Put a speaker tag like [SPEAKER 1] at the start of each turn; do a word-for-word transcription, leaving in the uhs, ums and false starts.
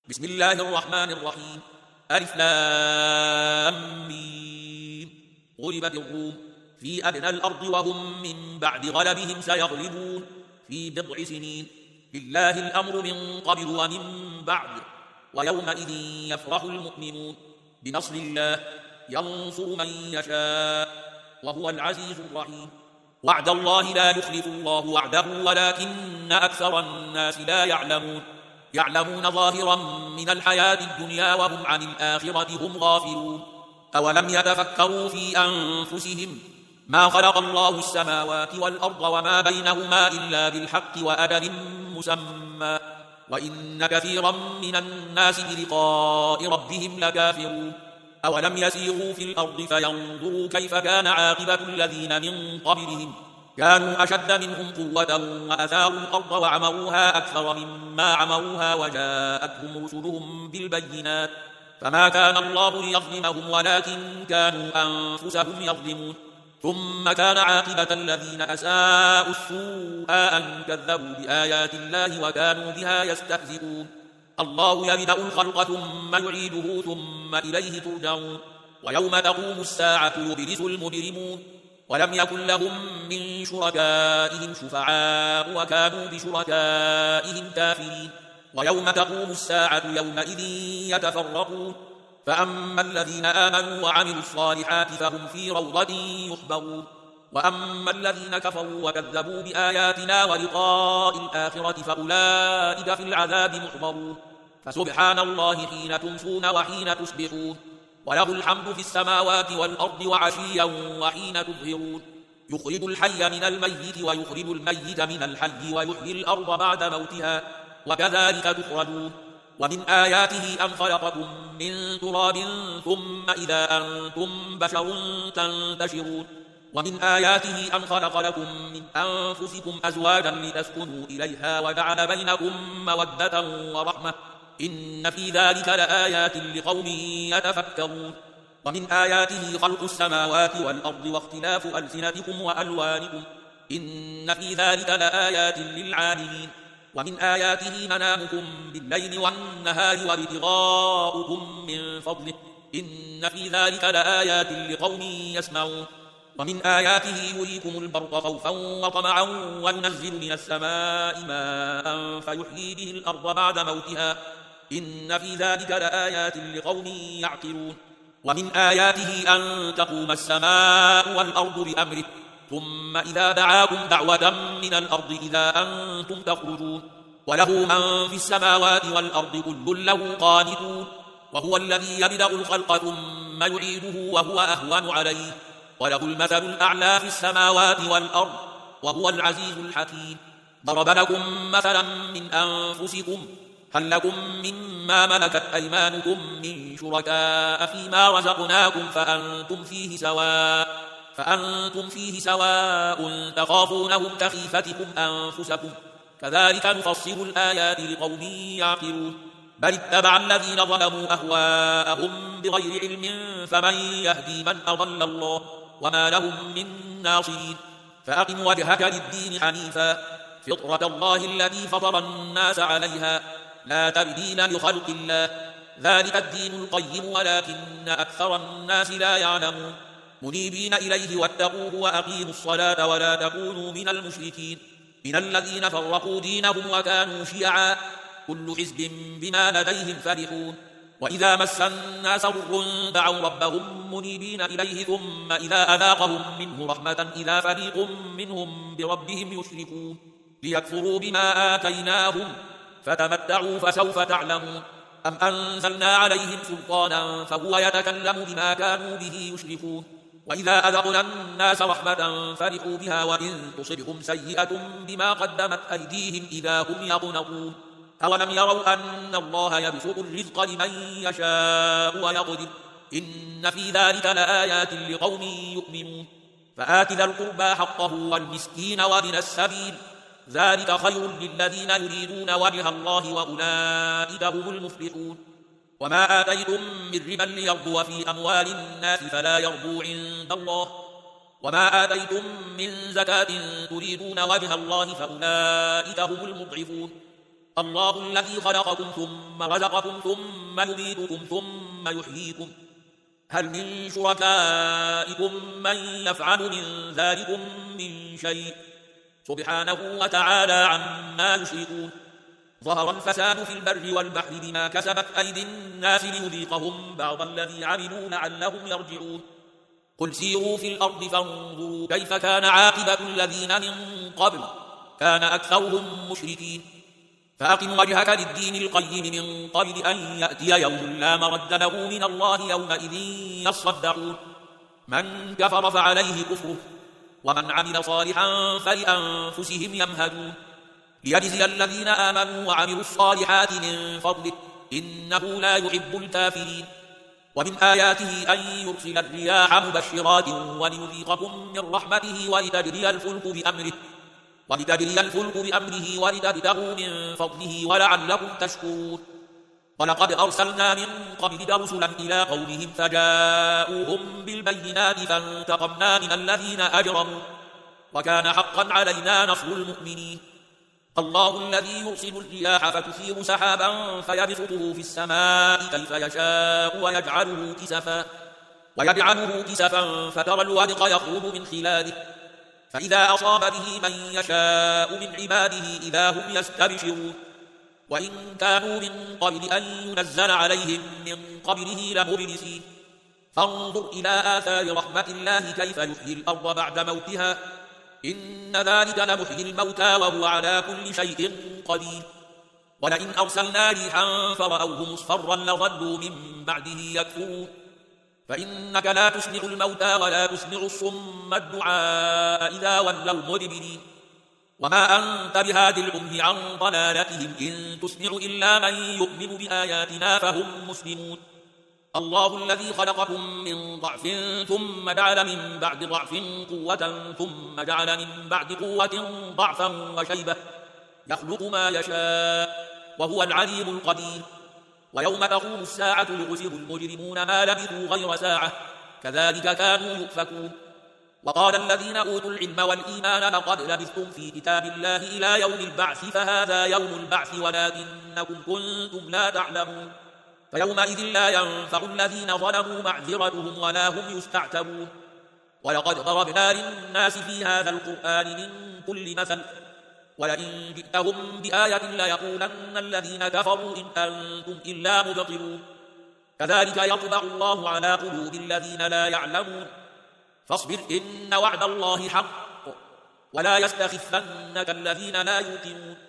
[SPEAKER 1] بسم الله الرحمن الرحيم. ألف لام ميم. غلبت الروم في أدنى الأرض وهم من بعد غلبهم سيغلبون في بضع سنين. لله الأمر من قبل ومن بعد، ويومئذ يفرح المؤمنون بنصر الله ينصر من يشاء وهو العزيز الرحيم. وعد الله لا يخلف الله وعده ولكن أكثر الناس لا يعلمون. يعلمون ظاهرا من الحياة الدنيا وهم عن الآخرة هم غافلون. أولم يتفكروا في أنفسهم ما خلق الله السماوات والأرض وما بينهما إلا بالحق وأجل مسمى، وإن كثيرا من الناس بلقاء ربهم لكافرون. أولم يسيروا في الأرض فينظروا كيف كان عاقبة الذين من قبلهم كانوا أشد منهم قوة وأثاروا الأرض وعمروها أكثر مما عمروها وجاءتهم رسلهم بالبينات، فما كان الله ليظلمهم ولكن كانوا أنفسهم يظلمون. ثم كان عاقبة الذين أساءوا السوء أن كذبوا بآيات الله وكانوا بها يستهزئون. الله يبدأ الخلق ثم يعيده ثم إليه ترجعون. ويوم تقوم الساعة يبرز المجرمون ولم يكن لهم من شركائهم شفعاء وكانوا بشركائهم كافرين. ويوم تقوم الساعة يومئذ يتفرقون، فأما الذين آمنوا وعملوا الصالحات فهم في روضة يحبرون، وأما الذين كفروا وكذبوا بآياتنا ولقاء الآخرة فأولئك في العذاب محضرون. فسبحان الله حين تمسون وحين تصبحون، وله الحمد في السماوات والأرض وعشيا وحين تظهرون. يخرج الحي من الميت ويخرج الميت من الحي ويحيي الأرض بعد موتها وكذلك تخرجون. ومن آياته أن خلقكم من تراب ثم إذا أنتم بشر تنتشرون. ومن آياته أن خلق لكم من أنفسكم أزواجا لتسكنوا إليها وجعل بينكم مودة ورحمة، إن في ذلك لآيات لقوم يتفكرون. ومن آياته خلق السماوات والأرض واختلاف ألسنتكم وألوانكم، إن في ذلك لآيات للعالمين. ومن آياته منامكم بالليل والنهار وابتغاؤكم من فضله، إن في ذلك لآيات لقوم يسمعون. ومن آياته يريكم البرق خوفا وطمعا وينزل من السماء ماء فيحيي به الأرض بعد موتها، إن في ذلك لآيات لقوم يعقلون. ومن آياته أن تقوم السماء والأرض بأمره ثم إذا دعاكم دعوة من الأرض إذا أنتم تخرجون. وله من في السماوات والأرض كل له قانتون، وهو الذي يبدأ الخلق ثم يعيده وهو أهون عليه، وله المثل الأعلى في السماوات والأرض وهو العزيز الحكيم. ضرب لكم مثلا من أنفسكم، هل لكم مما ملكت أيمانكم من شركاء فيما رزقناكم فأنتم فيه سواء فأنتم فيه سواء تخافونهم كخيفتكم أنفسكم، كذلك نفصل الآيات لقوم يعقلون. بل اتبع الذين ظلموا أهواءهم بغير علم فمن يهدي من أضل الله وما لهم من ناصرين. فأقم وجهك للدين حنيفا فطرة الله التي فطر الناس عليها لا تبديل لخلق الله، ذلك الدين القيم ولكن أكثر الناس لا يعلمون. منيبين إليه واتقوه وأقيموا الصلاة ولا تكونوا من المشركين من الذين فرقوا دينهم وكانوا شيعا كل حزب بما لديهم فرحون. وإذا مس الناس ضر دعوا ربهم منيبين إليه ثم إذا أذاقهم منه رحمة إذا فريق منهم بربهم يشركون ليكفروا بما آتيناهم فتمتعوا فسوف تعلمون. أم أنزلنا عليهم سلطانا فهو يتكلم بما كانوا به يشركون. وإذا أذقنا الناس رحمة فرحوا بها وإن تصبهم سيئة بما قدمت أيديهم إذا هم يقنطون. أولم يروا أن الله يبسط الرزق لمن يشاء ويقدر، إن في ذلك لآيات لقوم يؤمنون. فآت ذا القربى حقه والمسكين وابن السبيل، ذلك خير للذين يريدون وجه الله وأولئك هم المفلحون. وما آتيتم من ربا ليربو في أموال الناس فلا يربو عند الله، وما آتيتم من زكاة تريدون وجه الله فأولئك هم المضعفون. الله الذي خلقكم ثم رزقكم ثم يميتكم ثم يحييكم هل من شركائكم من يفعل من ذلكم من شيء سبحانه وتعالى عما يشركون ظهر الفساد في البر والبحر بما كسبت أيدي الناس ليذيقهم بعض الذي عملوا لعلهم يرجعون قل سيروا في الأرض فانظروا كيف كان عاقبة الذين من قبل كان أكثرهم مشركين فأقم وجهك للدين القيم من قبل أن يأتي يوم لا مرد له من الله يومئذ يصدعون من كفر فعليه كفره ومن عمل صالحا فلأنفسهم يمهدون ليجزي الذين آمنوا وعملوا الصالحات من فضله إنه لا يحب الكافرين ومن آياته أن يرسل الرياح مبشرات وليذيقكم من رحمته ولتجري الفلك بأمره ولتجري الفلك بأمره ولتبتغوا من فضله ولعلكم تشكرون ولقد أرسلنا من قبلك رسلا إلى قومهم فجاءوهم بالبينات فانتقمنا من الذين أجرموا وكان حقا علينا نصر المؤمنين الله الذي يرسل الرياح فتثير سحابا فيبسطه في السماء كيف يشاء ويجعله كسفا ويجعله كسفا فترى الودق يخرج من خلاله فإذا أصاب به من يشاء من عباده إذا هم يستبشرون وإن كانوا من قبل أن ينزل عليهم من قبله لمبلسين فانظر إلى آثار رحمة الله كيف يحيي الأرض بعد موتها إن ذلك لمحيي الموتى وهو على كل شيء قدير ولئن أرسلنا ريحا فرأوه مصفرا لظلوا من بعده يكفرون فإنك لا تسمع الموتى ولا تسمع الصم الدعاء إذا ولوا مدبرين وما أنت بهاد العمي عن ضلالتهم إن تسمع إلا من يؤمن بآياتنا فهم مسلمون الله الذي خلقكم من ضعف ثم جعل من بعد ضعف قوة ثم جعل من بعد قوة ضعفا وشيبة يخلق ما يشاء وهو العليم القدير ويوم تقوم الساعة يخسر المجرمون ما لبثوا غير ساعة كذلك كانوا يؤفكون وقال الذين أوتوا العلم والإيمان لقد لبثتم في كتاب الله إلى يوم البعث فهذا يوم البعث ولكنكم كنتم لا تعلمون فيومئذ لا ينفع الذين ظلموا معذرتهم ولا هم يستعتبون ولقد ضربنا للناس في هذا القرآن من كل مثل ولئن جئتهم بآية ليقولن الذين كفروا إن أنتم إلا مبطلون كذلك يطبع الله على قلوب الذين لا يعلمون فاصبر إن وعد الله حق ولا يستخفنك الذين لا يوقنون